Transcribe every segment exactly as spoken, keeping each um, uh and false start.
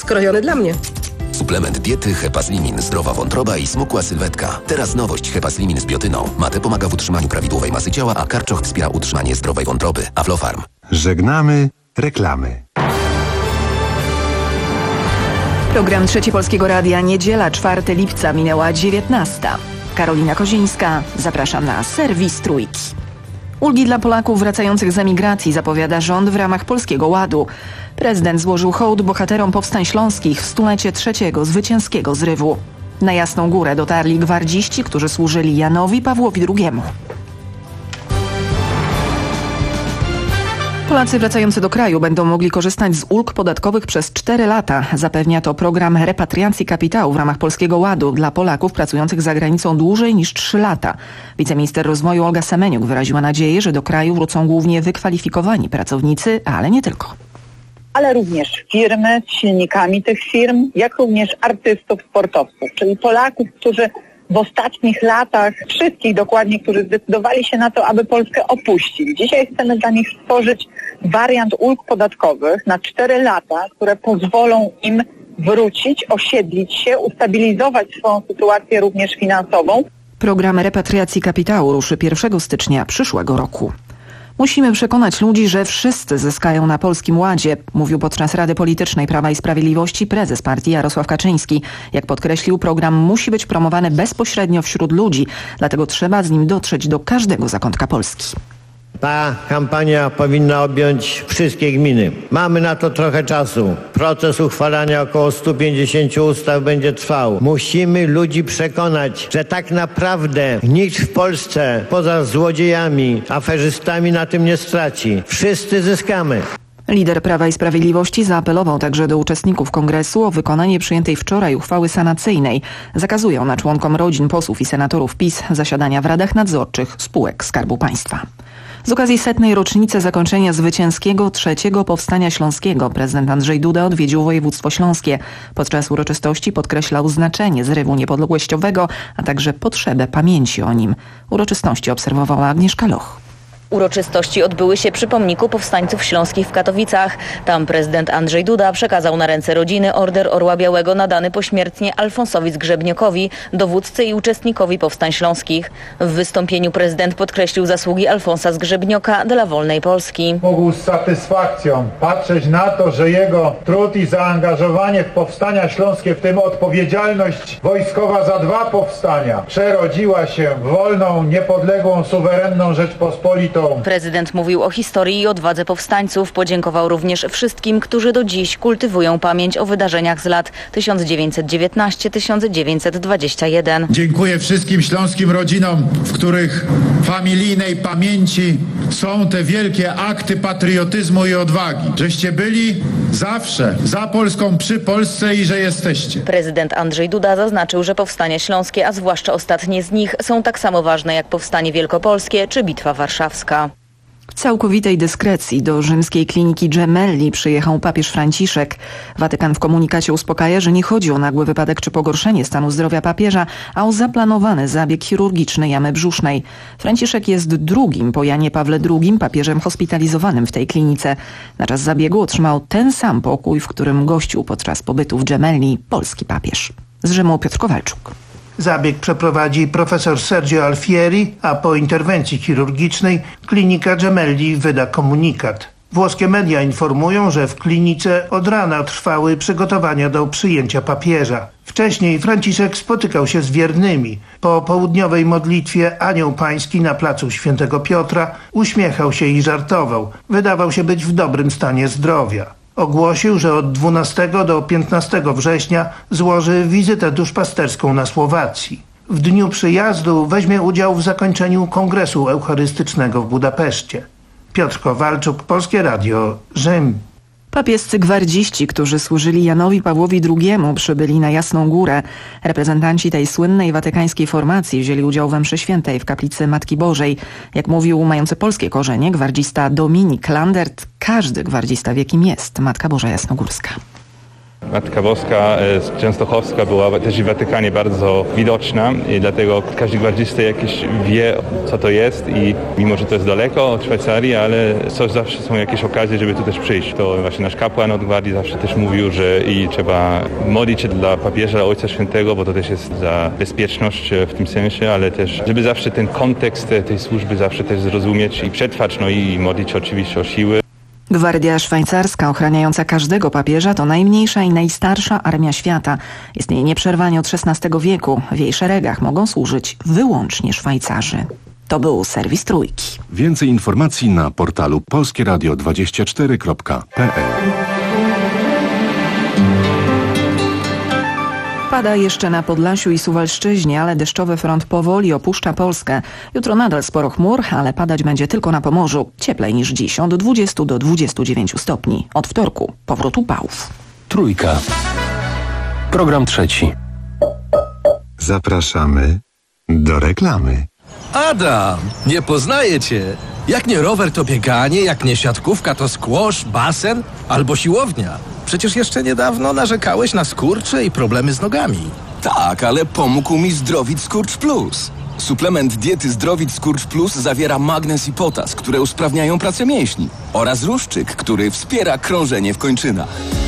skrojony dla mnie. Suplement diety Hepaslimin, zdrowa wątroba i smukła sylwetka. Teraz nowość Hepaslimin z biotyną. Mate pomaga w utrzymaniu prawidłowej masy ciała, a karczoch wspiera utrzymanie zdrowej wątroby. Aflofarm. Żegnamy reklamy. Program Trzeci Polskiego Radia, niedziela, czwartego lipca, minęła dziewiętnasta. Karolina Kozińska, zapraszam na serwis Trójki. Ulgi dla Polaków wracających z emigracji zapowiada rząd w ramach Polskiego Ładu. Prezydent złożył hołd bohaterom powstań śląskich w stulecie trzeciego zwycięskiego zrywu. Na Jasną Górę dotarli gwardziści, którzy służyli Janowi Pawłowi drugiemu. Polacy wracający do kraju będą mogli korzystać z ulg podatkowych przez cztery lata. Zapewnia to program repatriacji kapitału w ramach Polskiego Ładu dla Polaków pracujących za granicą dłużej niż trzy lata. Wiceminister rozwoju Olga Semeniuk wyraziła nadzieję, że do kraju wrócą głównie wykwalifikowani pracownicy, ale nie tylko. Ale również firmy z silnikami tych firm, jak również artystów, sportowców, czyli Polaków, którzy w ostatnich latach, wszystkich dokładnie, którzy zdecydowali się na to, aby Polskę opuścić. Dzisiaj chcemy dla nich stworzyć wariant ulg podatkowych na cztery lata, które pozwolą im wrócić, osiedlić się, ustabilizować swoją sytuację również finansową. Program repatriacji kapitału ruszy pierwszego stycznia przyszłego roku. Musimy przekonać ludzi, że wszyscy zyskają na Polskim Ładzie, mówił podczas Rady Politycznej Prawa i Sprawiedliwości prezes partii Jarosław Kaczyński. Jak podkreślił, program musi być promowany bezpośrednio wśród ludzi, dlatego trzeba z nim dotrzeć do każdego zakątka Polski. Ta kampania powinna objąć wszystkie gminy. Mamy na to trochę czasu. Proces uchwalania około stu pięćdziesięciu ustaw będzie trwał. Musimy ludzi przekonać, że tak naprawdę nikt w Polsce poza złodziejami, aferzystami na tym nie straci. Wszyscy zyskamy. Lider Prawa i Sprawiedliwości zaapelował także do uczestników kongresu o wykonanie przyjętej wczoraj uchwały sanacyjnej. Zakazuje ona członkom rodzin posłów i senatorów PiS zasiadania w radach nadzorczych spółek Skarbu Państwa. Z okazji setnej rocznicy zakończenia zwycięskiego trzeciego Powstania Śląskiego prezydent Andrzej Duda odwiedził województwo śląskie. Podczas uroczystości podkreślał znaczenie zrywu niepodległościowego, a także potrzebę pamięci o nim. Uroczystości obserwowała Agnieszka Loch. Uroczystości odbyły się przy pomniku powstańców śląskich w Katowicach. Tam prezydent Andrzej Duda przekazał na ręce rodziny Order Orła Białego nadany pośmiertnie Alfonsowi Zgrzebniokowi, dowódcy i uczestnikowi powstań śląskich. W wystąpieniu prezydent podkreślił zasługi Alfonsa Zgrzebnioka dla wolnej Polski. Mógł z satysfakcją patrzeć na to, że jego trud i zaangażowanie w powstania śląskie, w tym odpowiedzialność wojskowa za dwa powstania, przerodziła się w wolną, niepodległą, suwerenną Rzeczpospolitą. Prezydent mówił o historii i odwadze powstańców. Podziękował również wszystkim, którzy do dziś kultywują pamięć o wydarzeniach z lat tysiąc dziewięćset dziewiętnaście do tysiąc dziewięćset dwadzieścia jeden. Dziękuję wszystkim śląskim rodzinom, w których familijnej pamięci są te wielkie akty patriotyzmu i odwagi. Żeście byli zawsze za Polską, przy Polsce i że jesteście. Prezydent Andrzej Duda zaznaczył, że powstania śląskie, a zwłaszcza ostatnie z nich, są tak samo ważne jak powstanie wielkopolskie czy Bitwa Warszawska. W całkowitej dyskrecji do rzymskiej kliniki Gemelli przyjechał papież Franciszek. Watykan w komunikacie uspokaja, że nie chodzi o nagły wypadek czy pogorszenie stanu zdrowia papieża, a o zaplanowany zabieg chirurgiczny jamy brzusznej. Franciszek jest drugim po Janie Pawle drugim papieżem hospitalizowanym w tej klinice. Na czas zabiegu otrzymał ten sam pokój, w którym gościł podczas pobytu w Gemelli polski papież. Z Rzymu Piotr Kowalczuk. Zabieg przeprowadzi profesor Sergio Alfieri, a po interwencji chirurgicznej klinika Gemelli wyda komunikat. Włoskie media informują, że w klinice od rana trwały przygotowania do przyjęcia papieża. Wcześniej Franciszek spotykał się z wiernymi. Po południowej modlitwie Anioł Pański na placu Świętego Piotra uśmiechał się i żartował. Wydawał się być w dobrym stanie zdrowia. Ogłosił, że od dwunastego do piętnastego września złoży wizytę duszpasterską na Słowacji. W dniu przyjazdu weźmie udział w zakończeniu Kongresu Eucharystycznego w Budapeszcie. Piotr Kowalczuk, Polskie Radio, Rzym. Papiescy gwardziści, którzy służyli Janowi Pawłowi drugiemu, przybyli na Jasną Górę. Reprezentanci tej słynnej watykańskiej formacji wzięli udział we mszy świętej w kaplicy Matki Bożej. Jak mówił mający polskie korzenie gwardzista Dominik Landert, każdy gwardzista wie, kim jest Matka Boża Jasnogórska. Matka Boska z Częstochowska była też w Watykanie bardzo widoczna i dlatego każdy gwardzista jakiś wie, co to jest i mimo, że to jest daleko od Szwajcarii, ale coś zawsze są jakieś okazje, żeby tu też przyjść. To właśnie nasz kapłan od gwardii zawsze też mówił, że i trzeba modlić się dla papieża, Ojca Świętego, bo to też jest za bezpieczność w tym sensie, ale też, żeby zawsze ten kontekst tej służby zawsze też zrozumieć i przetrwać, no i modlić oczywiście o siły. Gwardia szwajcarska ochraniająca każdego papieża to najmniejsza i najstarsza armia świata. Istnieje nieprzerwanie od szesnastego wieku. W jej szeregach mogą służyć wyłącznie Szwajcarzy. To był serwis Trójki. Więcej informacji na portalu polskie radio dwadzieścia cztery kropka p l. Pada jeszcze na Podlasiu i Suwalszczyźnie, ale deszczowy front powoli opuszcza Polskę. Jutro nadal sporo chmur, ale padać będzie tylko na Pomorzu. Cieplej niż dziś, od dwudziestu do dwudziestu dziewięciu stopni. Od wtorku powrót upałów. Trójka. Program trzeci. Zapraszamy do reklamy. Adam, nie poznaję cię. Jak nie rower, to bieganie, jak nie siatkówka, to squash, basen albo siłownia. Przecież jeszcze niedawno narzekałeś na skurcze i problemy z nogami. Tak, ale pomógł mi Zdrowit Skurcz Plus. Suplement diety Zdrowit Skurcz Plus zawiera magnez i potas, które usprawniają pracę mięśni, oraz ruszczyk, który wspiera krążenie w kończynach.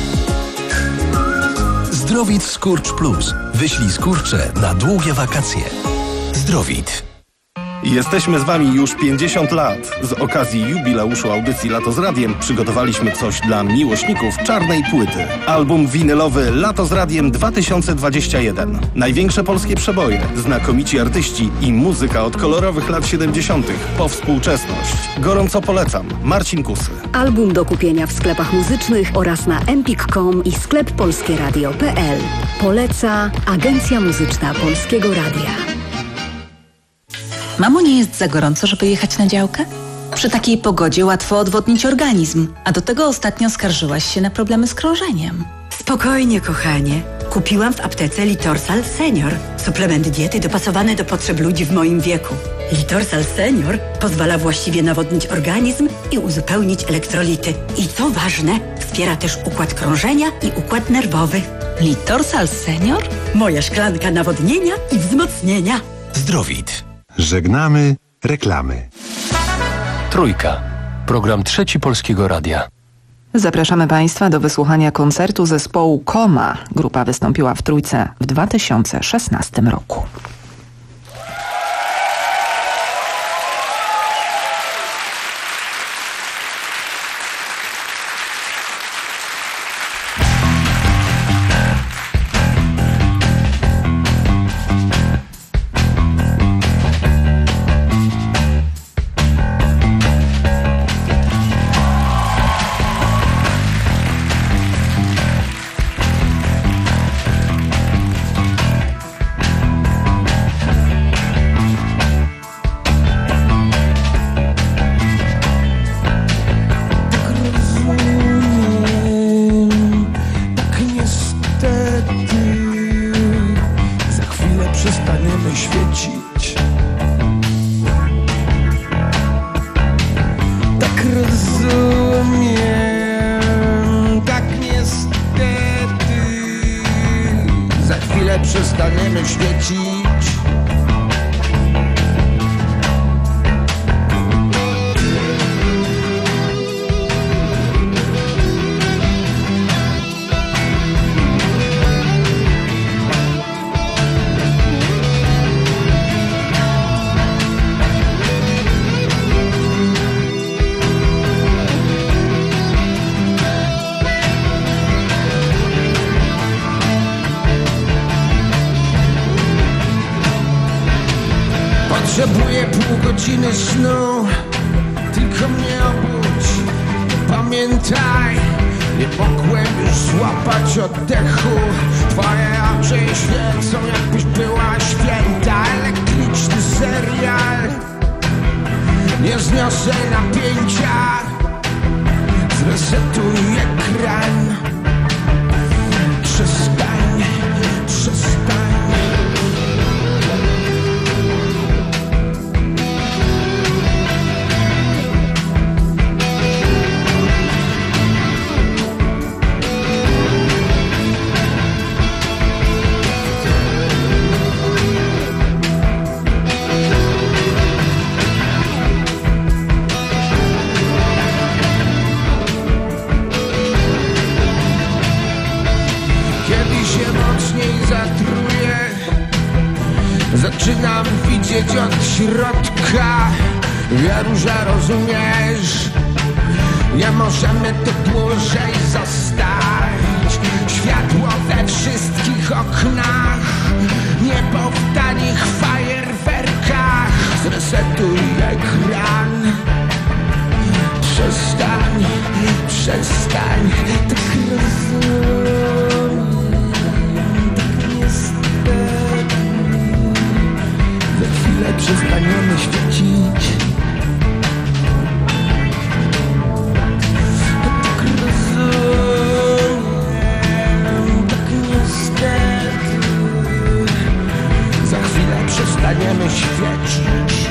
Zdrowit Skurcz Plus. Wyślij skurcze na długie wakacje. Zdrowit. Jesteśmy z Wami już pięćdziesiąt lat. Z okazji jubileuszu audycji Lato z Radiem przygotowaliśmy coś dla miłośników czarnej płyty. Album winylowy Lato z Radiem dwa tysiące dwadzieścia jeden. Największe polskie przeboje, znakomici artyści i muzyka od kolorowych lat siedemdziesiątych po współczesność. Gorąco polecam. Marcin Kusy. Album do kupienia w sklepach muzycznych oraz na empik kropka com i sklep polskie radio kropka p l. Poleca Agencja Muzyczna Polskiego Radia. Mamo, nie jest za gorąco, żeby jechać na działkę? Przy takiej pogodzie łatwo odwodnić organizm, a do tego ostatnio skarżyłaś się na problemy z krążeniem. Spokojnie, kochanie. Kupiłam w aptece Litorsal Senior. Suplement diety dopasowany do potrzeb ludzi w moim wieku. Litorsal Senior pozwala właściwie nawodnić organizm i uzupełnić elektrolity. I co ważne, wspiera też układ krążenia i układ nerwowy. Litorsal Senior? Moja szklanka nawodnienia i wzmocnienia. Zdrowit. Żegnamy reklamy. Trójka. Program trzeci Polskiego Radia. Zapraszamy Państwa do wysłuchania koncertu zespołu Koma. Grupa wystąpiła w Trójce w dwa tysiące szesnastym roku. Potrzebuję pół godziny snu, tylko mnie obudź. Pamiętaj, nie mogłem już złapać oddechu. Twoje oczy świecą, jakbyś była święta. Elektryczny serial, nie zniosę napięcia. Zresetuj ekran. Przestań, przestań. się mocniej zatruje. Zaczynam widzieć od środka. Wieruża, rozumiesz? Nie możemy tu dłużej zostać. Światło we wszystkich oknach, niebo w tanich fajerwerkach. Zresetuj ekran. Przestań, przestań. Tak rozumiem, tak niestety. Za chwilę przestaniemy świecić. Tak rozumiem, tak niestety. Za chwilę przestaniemy świecić.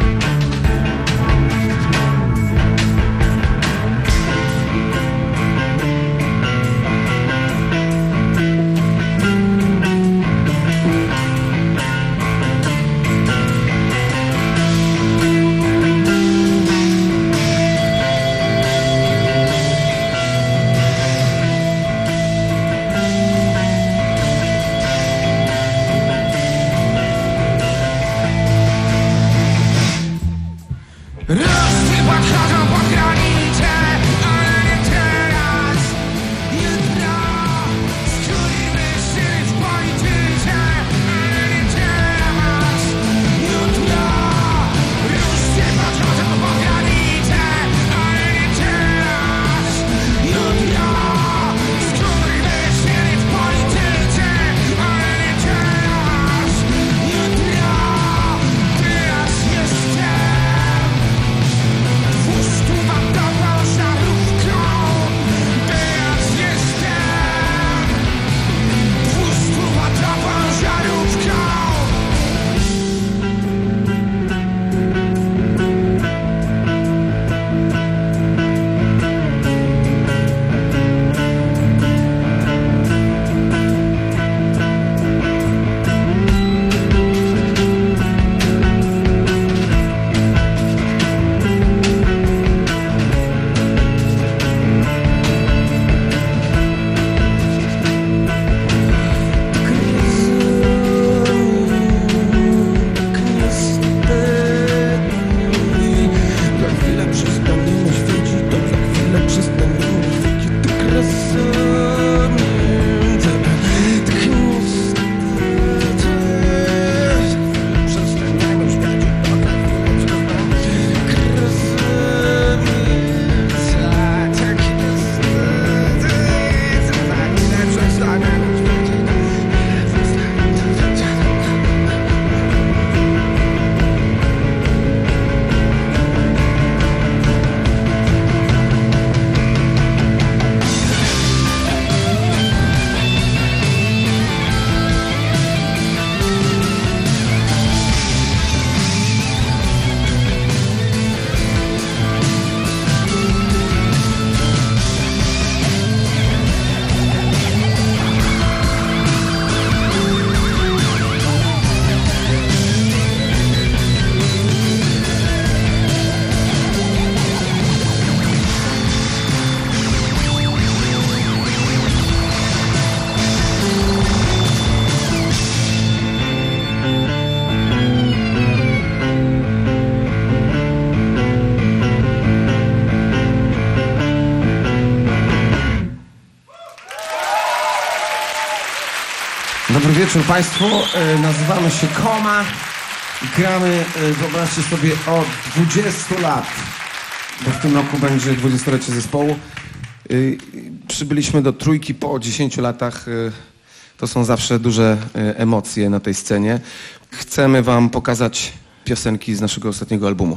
Dobry wieczór Państwu, nazywamy się Koma i gramy, wyobraźcie sobie, od dwudziestu lat, bo w tym roku będzie dwudziestolecie zespołu. Przybyliśmy do Trójki po dziesięciu latach, to są zawsze duże emocje na tej scenie. Chcemy Wam pokazać piosenki z naszego ostatniego albumu.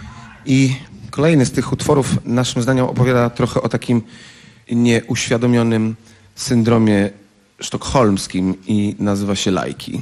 I kolejny z tych utworów naszym zdaniem opowiada trochę o takim nieuświadomionym syndromie sztokholmskim i nazywa się Lajki.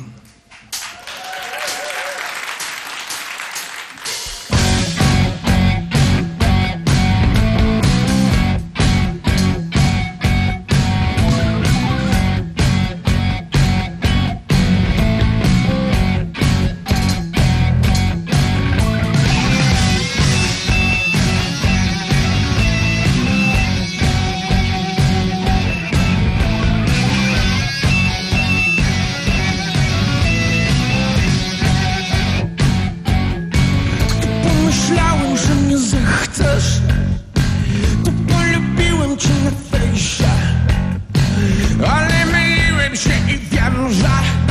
Oddam się i wiem, że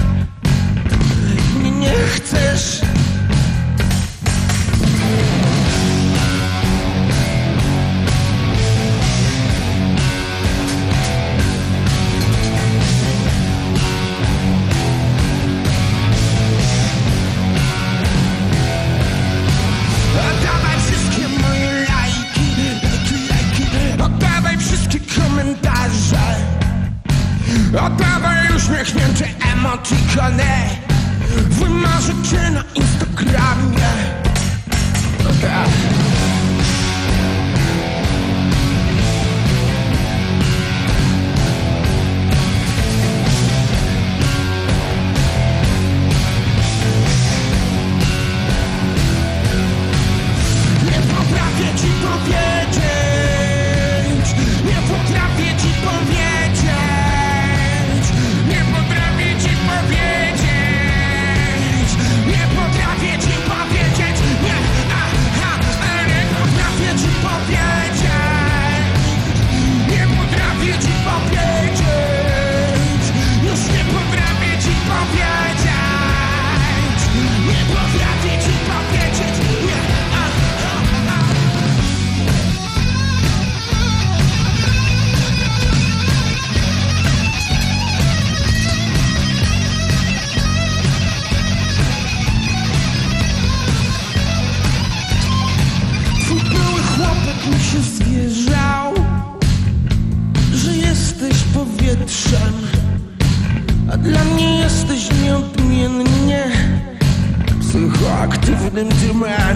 mnie nie chcesz. Oddawaj wszystkie moje lajki, lajki, lajki. Oddawaj wszystkie komentarze. Oddawaj uśmiechnięte emotikony. Wymarzę cię na Instagramie. Nie potrafię ci powiedzieć. Nie potrafię ci powiedzieć. Nie potrafię ci powiedzieć. Nie potrafię ci powiedzieć. Nie, aha, nie potrafię ci powiedzieć. Nie potrafię ci powiedzieć. Już nie potrafię ci powiedzieć. Nie potrafię ci powiedzieć. Nie, aha, aha. Twój były chłopak mi się zwierzał, że jesteś powietrzem, a dla mnie jesteś nieodmiennie psychoaktywnym dymem.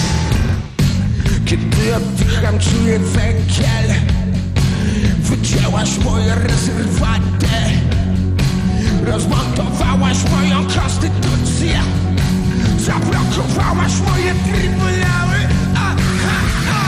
Kiedy oddycham, czuję węgiel. Wycięłaś moje rezerwaty, rozmontowałaś moją konstytucję, zablokowałaś moje trybunały. A, a, a.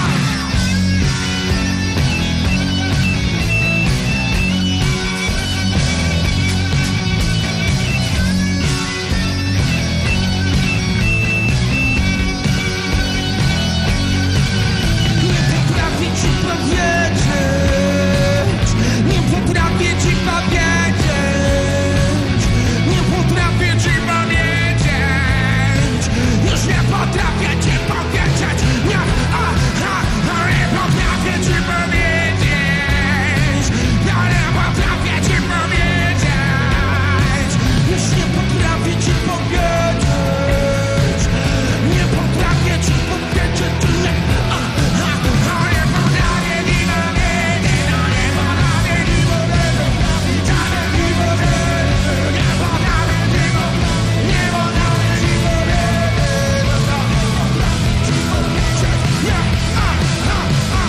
Nie potrafię ci powiedzieć. Nie potrafię ci powiedzieć. Nie potrafię ci powiedzieć. Już nie potrafię ci powiedzieć. Nie, a, a, a, nie potrafię ci powiedzieć. Ja nie potrafię ci powiedzieć. Już nie potrafię ci powiedzieć. Nie potrafię ci powiedzieć. Nie, a, a, a, nie potrafię ci powiedzieć. No nie potrafię ci powiedzieć. Wcale ci powiedzieć. Nie potrafię ci powiedzieć. Nie potrafię ci powiedzieć. Ci powiedzieć. Nie, a, a, a.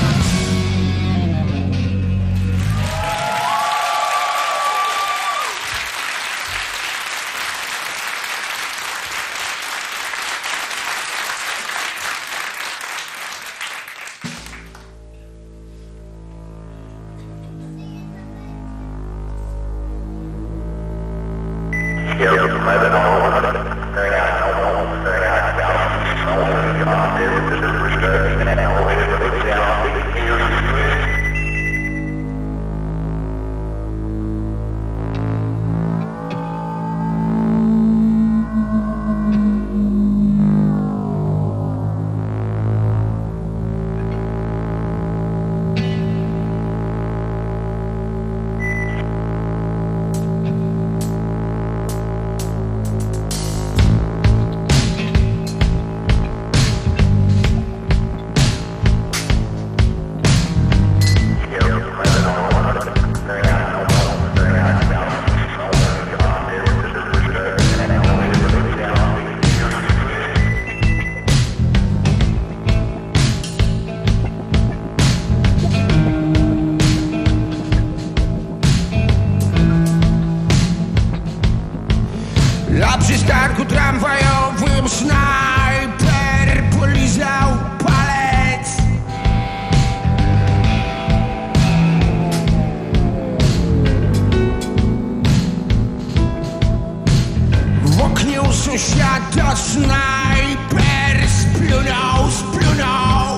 Na przystanku tramwajowym snajper polizał palec. W oknie u sąsiada snajper splunął, splunął.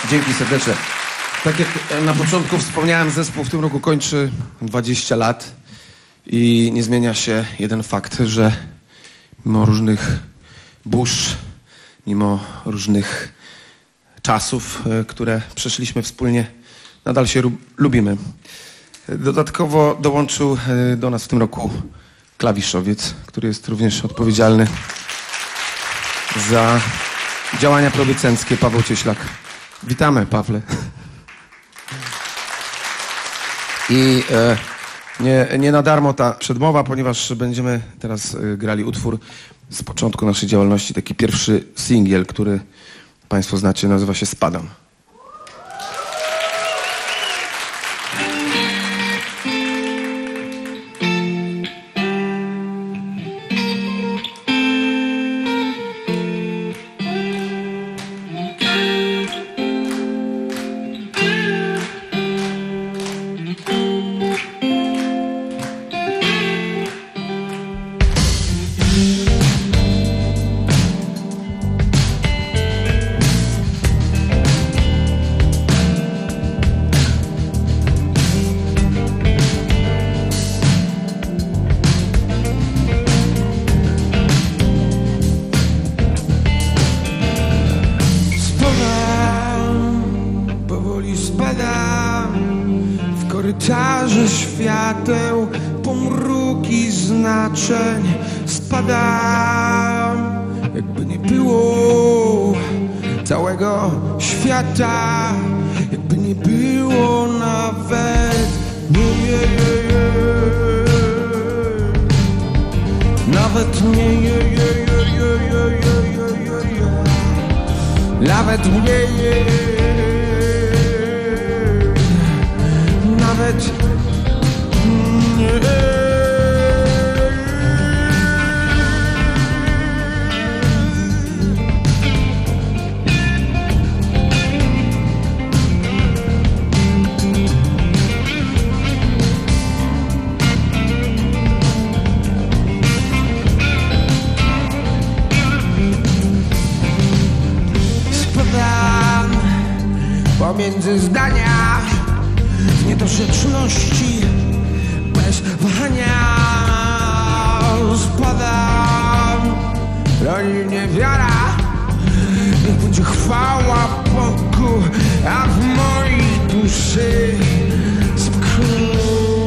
Dzięki serdecznie. Tak jak na początku wspomniałem, zespół w tym roku kończy dwadzieścia lat i nie zmienia się jeden fakt, że mimo różnych burz, mimo różnych czasów, które przeszliśmy wspólnie, nadal się lubimy. Dodatkowo dołączył do nas w tym roku klawiszowiec, który jest również odpowiedzialny za działania producenckie, Paweł Cieślak. Witamy, Pawle. I e, nie, nie na darmo ta przedmowa, ponieważ będziemy teraz e, grali utwór z początku naszej działalności, taki pierwszy singiel, który Państwo znacie, nazywa się Spadam. Świateł, pomruki znaczeń, spadam, jakby nie było całego świata, jakby nie było nawet nie, nie, nie, nie. Nawet nie, nie, nie, nie, nie, nie, nie, nie. Nawet nie, nie, nawet spadam pomiędzy zdania w niedorzeczności. Bez wahania spadam, broni mnie wiara, niech będzie chwała Bogu, a w mojej duszy spokój.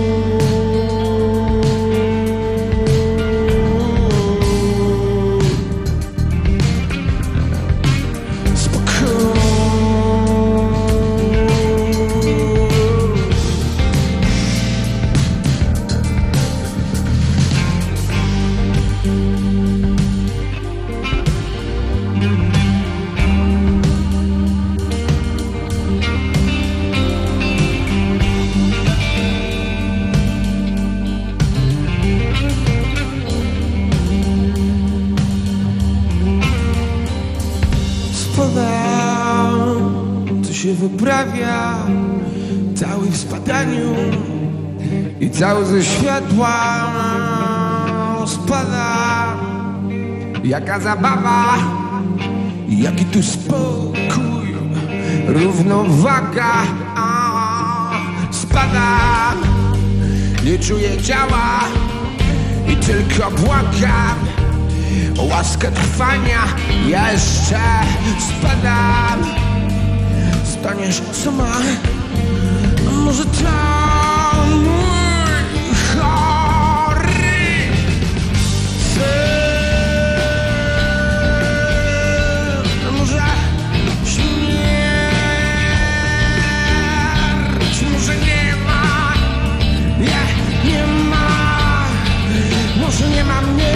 Co się wyprawia, cały w spadaniu i cały ze światła spada. Jaka zabawa, jaki tu spokój, równowaga. Spadam, nie czuję ciała i tylko błagam o łaskę trwania. Ja jeszcze spadam. Staniesz sama, może to mój chory sen. Może śmierć, może nie ma, nie, nie ma, może nie ma mnie.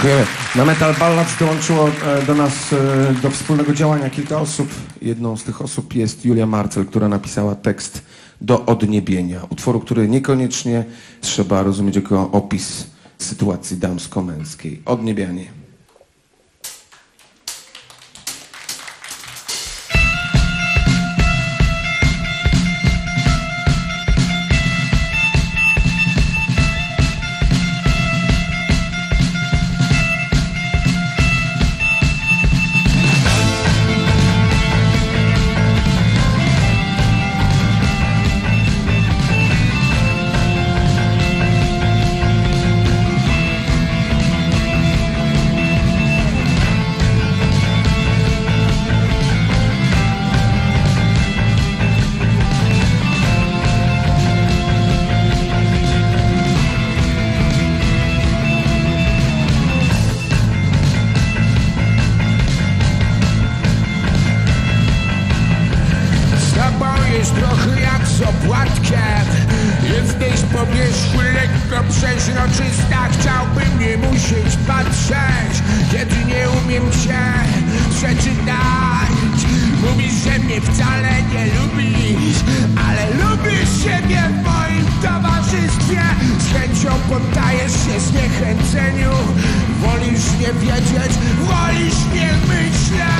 Dziękujemy. Na Metal Ballads dołączyło e, do nas, e, do wspólnego działania kilka osób. Jedną z tych osób jest Julia Marcel, która napisała tekst do Odniebienia. Utworu, który niekoniecznie trzeba rozumieć jako opis sytuacji damsko-męskiej. Odniebianie. Przezroczysta, chciałbym nie musieć patrzeć, kiedy nie umiem cię przeczytać. Mówisz, że mnie wcale nie lubisz, ale lubisz siebie w moim towarzystwie. Z chęcią poddajesz się zniechęceniu. Wolisz nie wiedzieć, wolisz nie myśleć.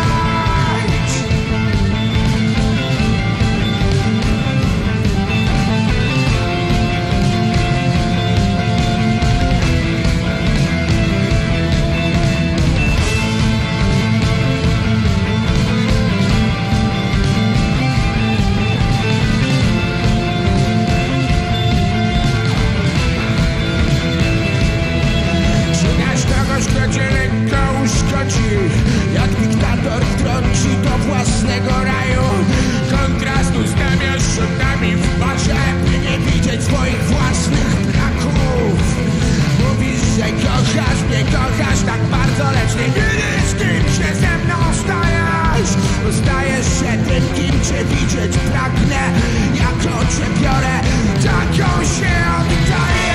Jak dyktator wtrąci do własnego raju. Kontrastu stawiasz rzutami w barze, by nie widzieć swoich własnych braków. Mówisz, że kochasz mnie, kochasz tak bardzo, lecz nie widzisz, kim się ze mną stajesz. Stajesz się tym, kim cię widzieć pragnę. Jaką cię biorę, taką się oddajesz.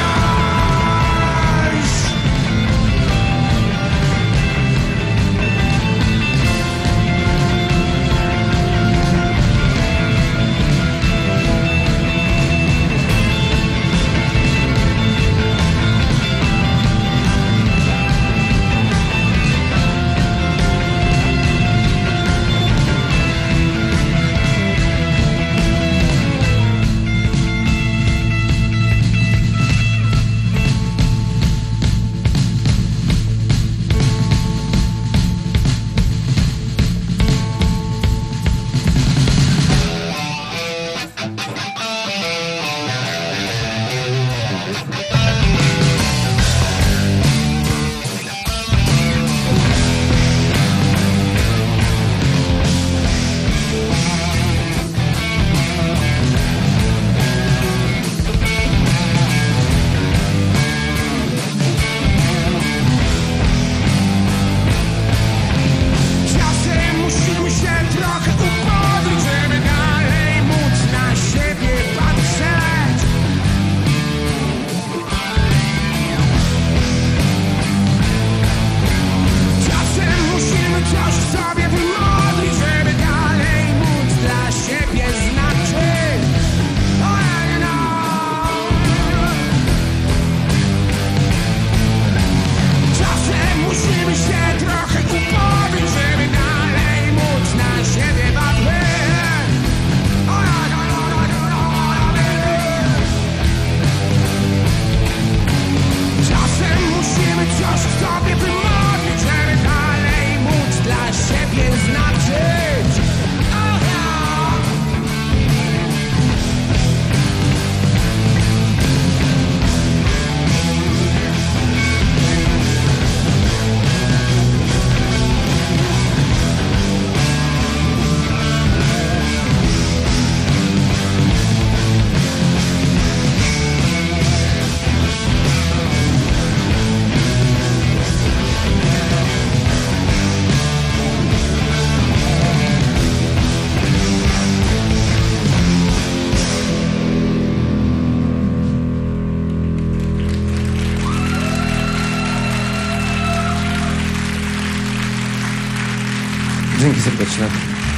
serdeczne.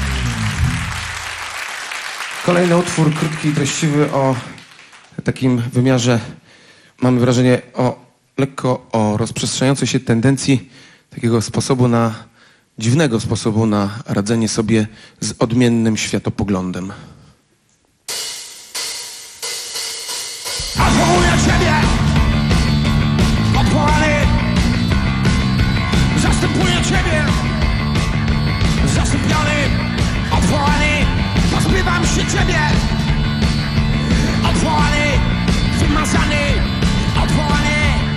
Kolejny utwór, krótki i treściwy, o takim wymiarze, mamy wrażenie, o lekko o rozprzestrzeniającej się tendencji takiego sposobu na, dziwnego sposobu na radzenie sobie z odmiennym światopoglądem. Odwołuję ciebie, odwołany, zastępuję ciebie, zasypiony, odwołany, pozbywam się ciebie, odwołany, wymazany, odwołany.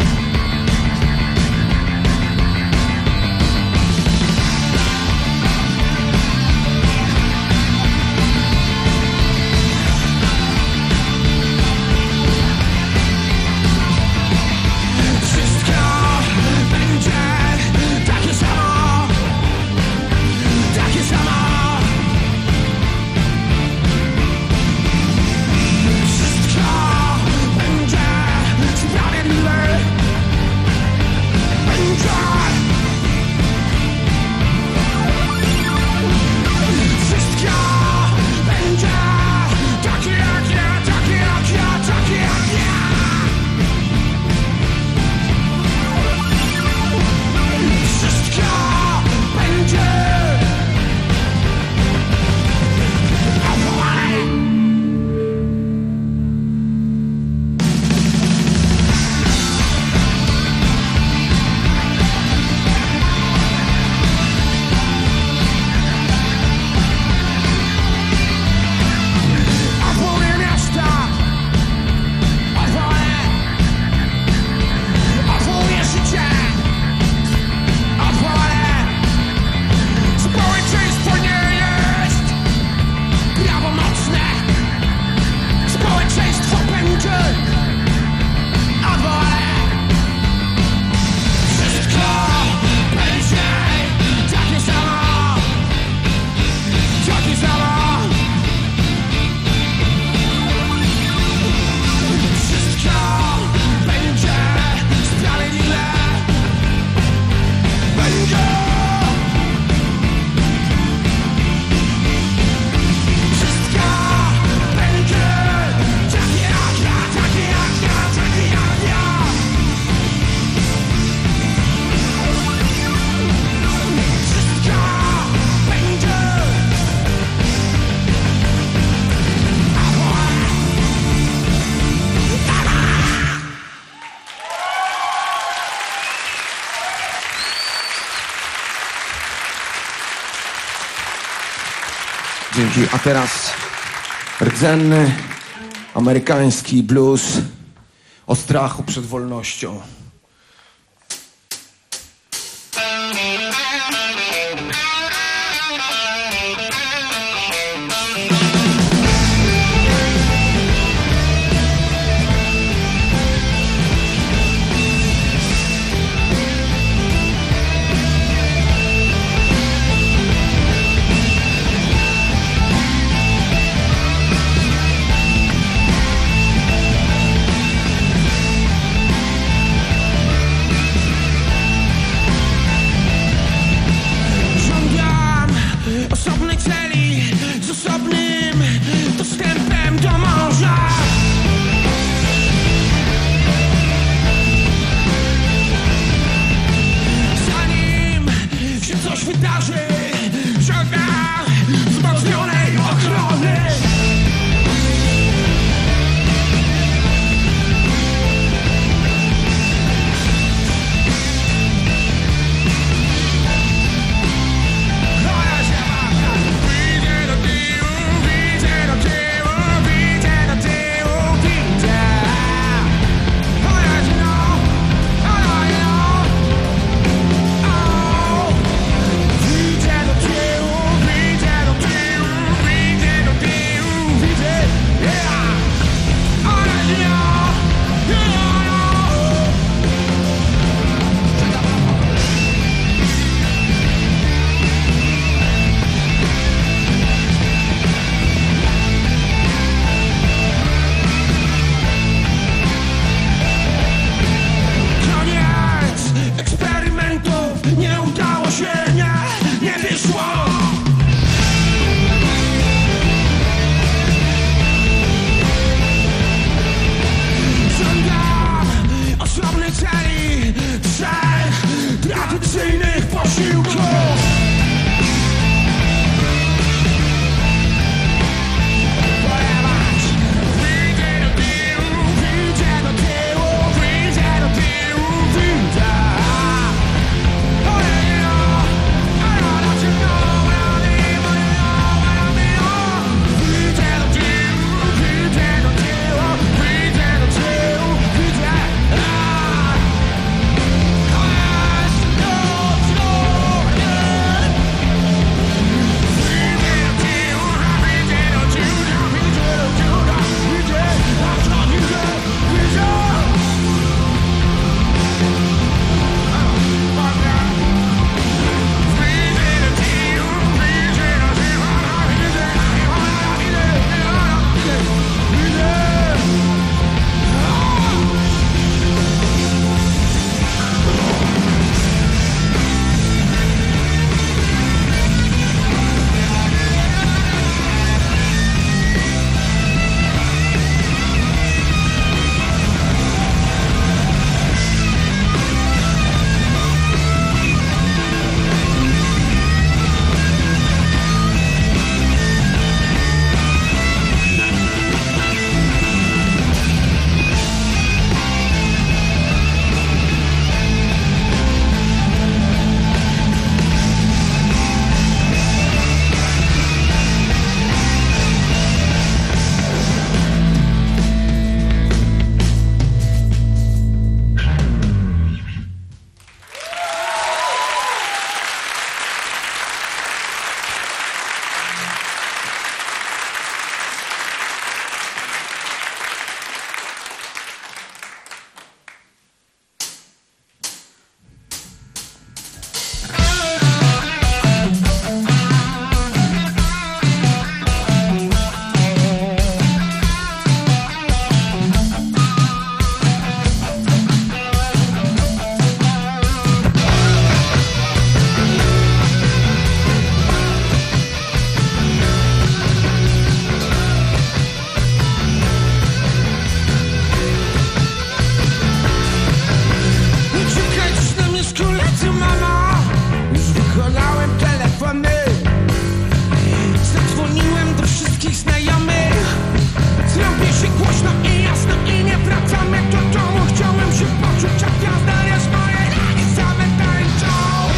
Dzięki. A teraz rdzenny, amerykański blues o strachu przed wolnością. wszystkich znajomych. Zrobi się głośno i jasno i nie wracamy do domu. Chciałem się poczuć, jak gwiazda jest moje i same tańczą.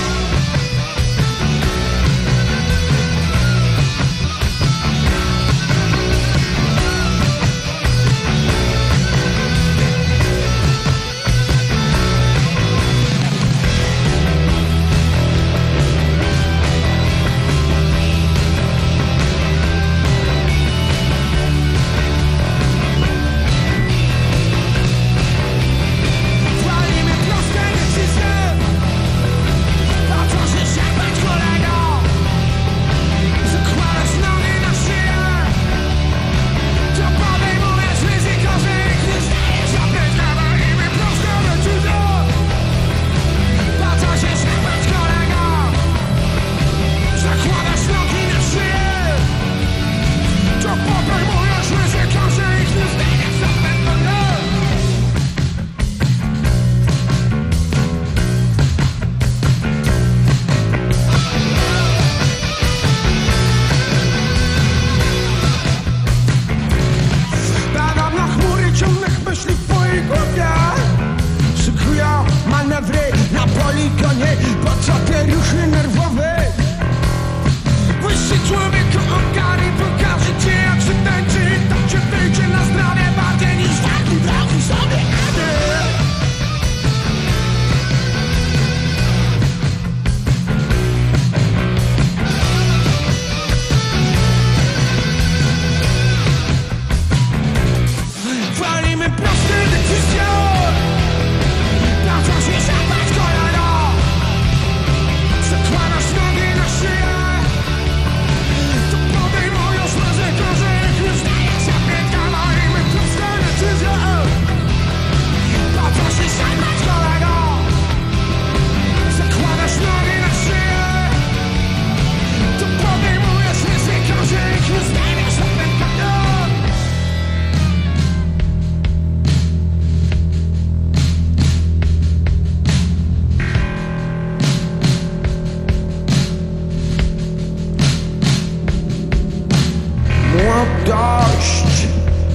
Młodość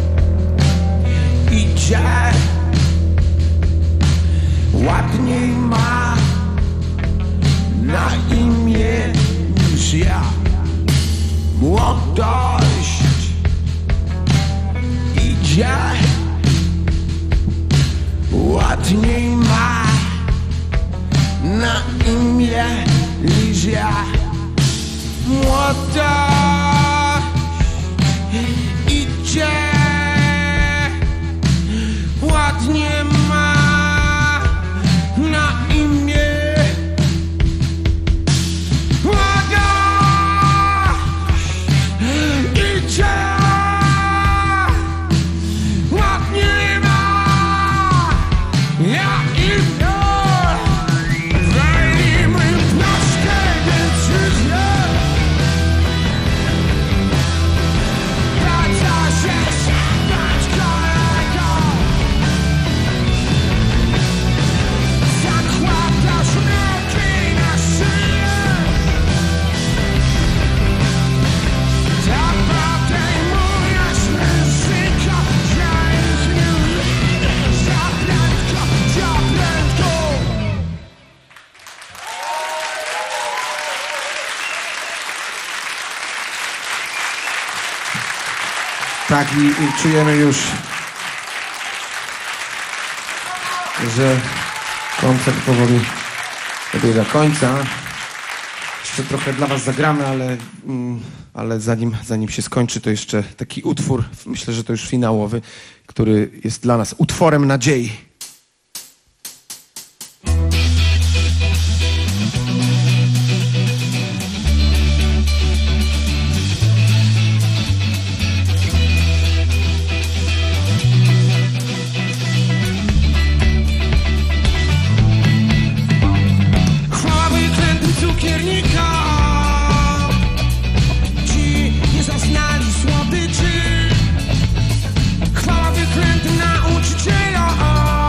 idzie, ładniej ma na imię niż ja. Młodość idzie, ładniej ma na imię niż ja. Młodość idzie, ładnie ma na imię. Młodość idzie, ładnie ma na imię. Walimy proste decyzje. Tak, i, i czujemy już, że koncert powoli dobiega końca. Jeszcze trochę dla was zagramy, ale, mm, ale zanim, zanim się skończy, to jeszcze taki utwór, myślę, że to już finałowy, który jest dla nas utworem nadziei. Chwała wyklętym nauczycielom.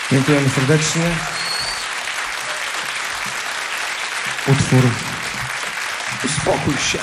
Dziękujemy serdecznie. Utwór Uspokój się.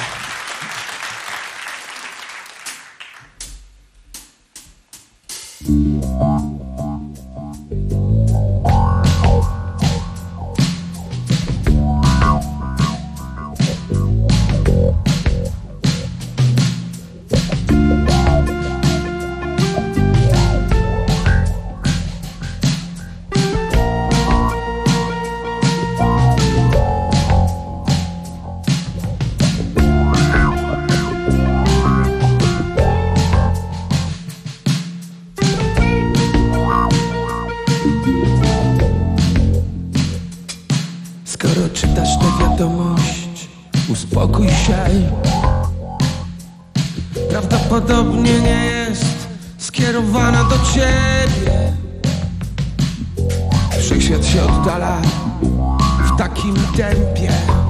Skoro czytasz tę wiadomość, uspokój się. Prawdopodobnie nie jest skierowana do ciebie. Wszechświat się oddala w takim tempie,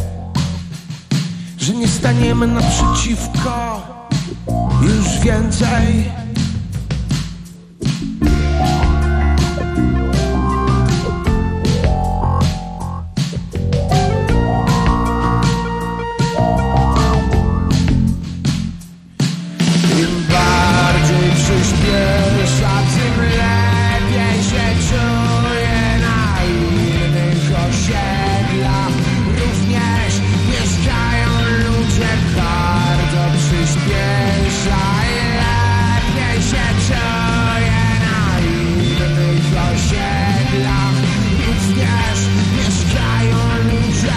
że nie staniemy naprzeciwko już więcej. Im bardziej przyspiesza, tym lepiej się czuję na innych osiedlach. Również mieszkają ludzie, bardzo przyspiesza i lepiej się czuję na innych osiedlach. Również mieszkają ludzie.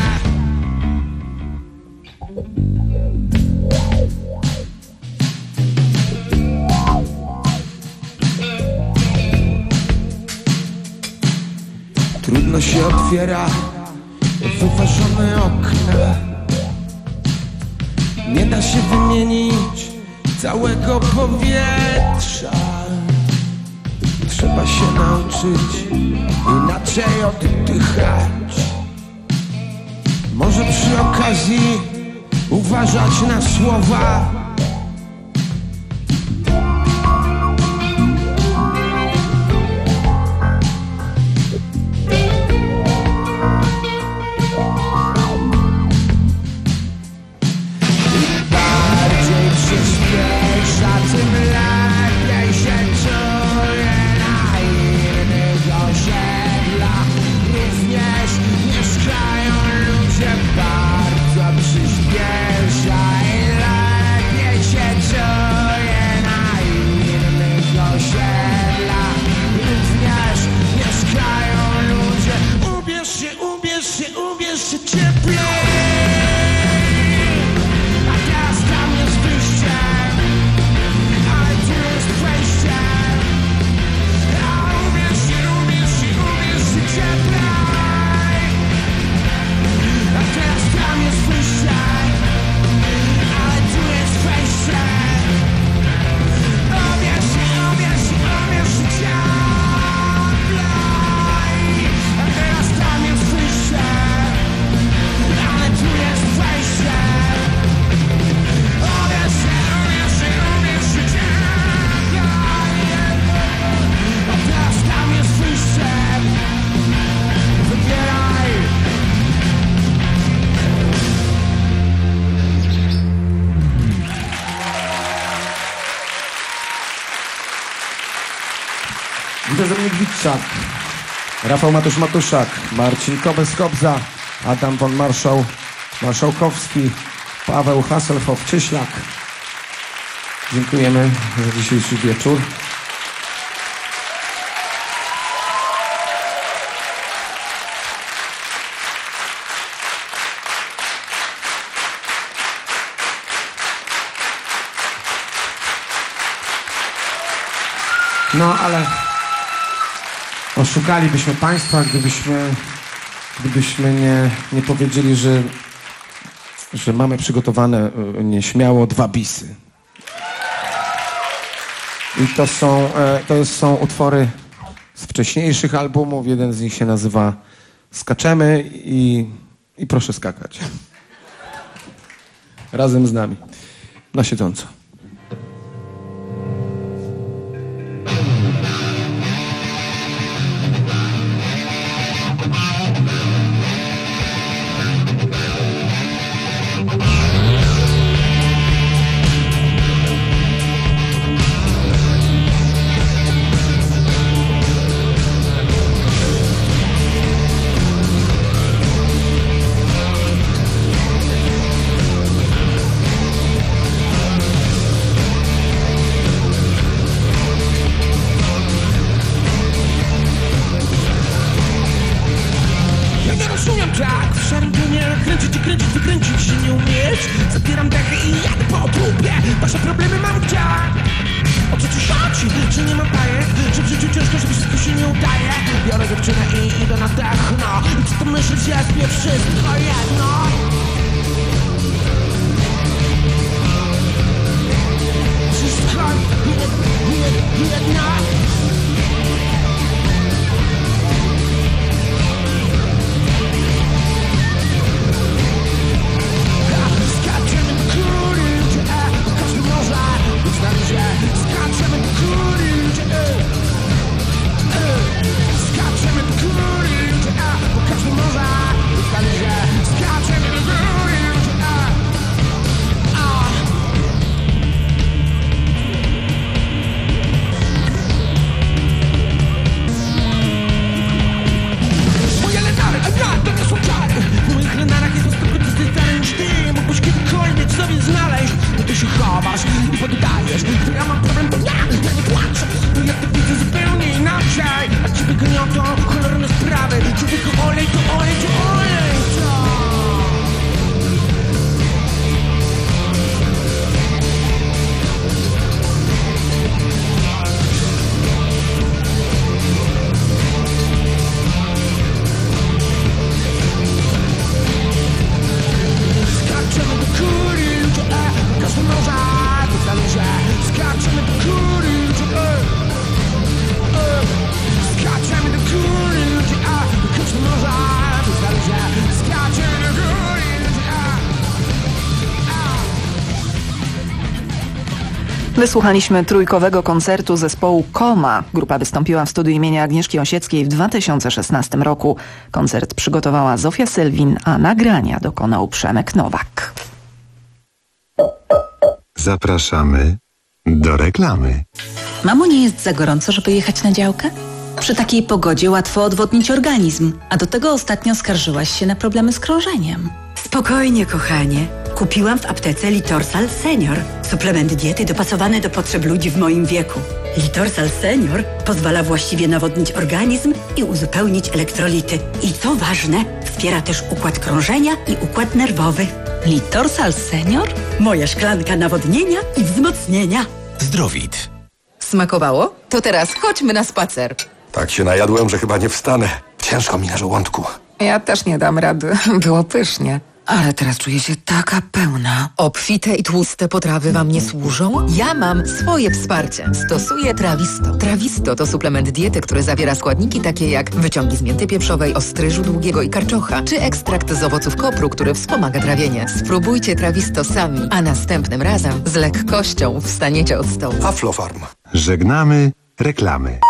Trudno się otwiera wyważone okna. Nie da się wymienić całego powietrza. Trzeba się nauczyć inaczej oddychać. Może przy okazji uważać na słowa. Bardziej przyspiesza, tym lepiej się czuję na innych osiedlach. Również mieszkają ludzie, bardzo przyspiesza i lepiej się czuję na innych osiedlach. Również mieszkają ludzie. Ubierz się, ubierz się, ubierz się cieplej. A teraz tam jest wyjście, ale tu jest wejście. A ubierz się, ubierz się, ubierz się cieplej. A teraz tam jest wyjście, ale tu jest wejście. Ubierz się, ubierz się, ubierz się cieplej. A teraz tam jest wyjście, ale tu jest wejście. Ubierz się, ubierz się, ubierz się cieplej. A teraz tam jest wyjście. Wybieraj. Widzę Dominik Witczak, Rafał Matusz-Matuszak, Marcin Kobes-Kobza, Adam von Marszał, Marszałkowski, Paweł Hasselhoff-Czyślak. Dziękujemy za dzisiejszy wieczór. No ale oszukalibyśmy Państwa, gdybyśmy, gdybyśmy nie, nie powiedzieli, że, że mamy przygotowane e, nieśmiało dwa bisy. I to są, e, to jest, są utwory z wcześniejszych albumów. Jeden z nich się nazywa Skaczemy i, i proszę skakać. Razem z nami. Na siedząco. Kręcić i kręcić, wykręcić się nie umieć. Zabieram dechy i jadę po trupie. Wasze problemy mam gdzie? O co ci chodzi? Czy nie mam bajek? Że w życiu ciężko, że wszystko się nie udaje. Biorę dziewczynę i idę na techno. I co to myślisz, jest mnie wszystko jedno. Wszystko jedno. Skaczemy do góry, gdzie każdy może uznać, że skaczemy do góry, gdzie skaczemy do góry, gdzie każdy może uznać, że skaczemy do góry, gdzie moje lenary, a ja to nie są czary. W moich lenarach jest sto stary niż ty. Mógłbyś kiedykolwiek sobie znaleźć. No ty się chowasz i poddajesz. To ja mam problem, to ja, ja nie płaczę. To ja to widzę zupełnie inaczej. A ciebie gniotą cholerne sprawy. Człowieku olej to olej to olej to. Skaczemy do góry, gdzie każdy może uznać, że skaczemy do góry, gdzie skaczemy do góry, gdzie każdy może uznać, że skaczemy do góry, Wysłuchaliśmy trójkowego koncertu zespołu Koma. Grupa wystąpiła w studiu imienia Agnieszki Osieckiej w dwa tysiące szesnastym roku. Koncert przygotowała Zofia Sylwin, a nagrania dokonał Przemek Nowak. Zapraszamy do reklamy. Mamo, nie jest za gorąco, żeby jechać na działkę? Przy takiej pogodzie łatwo odwodnić organizm, a do tego ostatnio skarżyłaś się na problemy z krążeniem. Spokojnie, kochanie. Kupiłam w aptece Litorsal Senior. Suplement diety dopasowany do potrzeb ludzi w moim wieku. Litorsal Senior pozwala właściwie nawodnić organizm i uzupełnić elektrolity. I co ważne, wspiera też układ krążenia i układ nerwowy. Litorsal Senior? Moja szklanka nawodnienia i wzmocnienia. Zdrowit. Smakowało? To teraz chodźmy na spacer. Tak się najadłem, że chyba nie wstanę. Ciężko mi na żołądku. Ja też nie dam rady. Było pysznie. Ale teraz czuję się taka pełna. Obfite i tłuste potrawy wam nie służą? Ja mam swoje wsparcie. Stosuję Trawisto. Trawisto to suplement diety, który zawiera składniki takie jak wyciągi z mięty pieprzowej, ostryżu długiego i karczocha, czy ekstrakt z owoców kopru, który wspomaga trawienie. Spróbujcie Trawisto sami, a następnym razem z lekkością wstaniecie od stołu. Aflofarm. Żegnamy reklamy.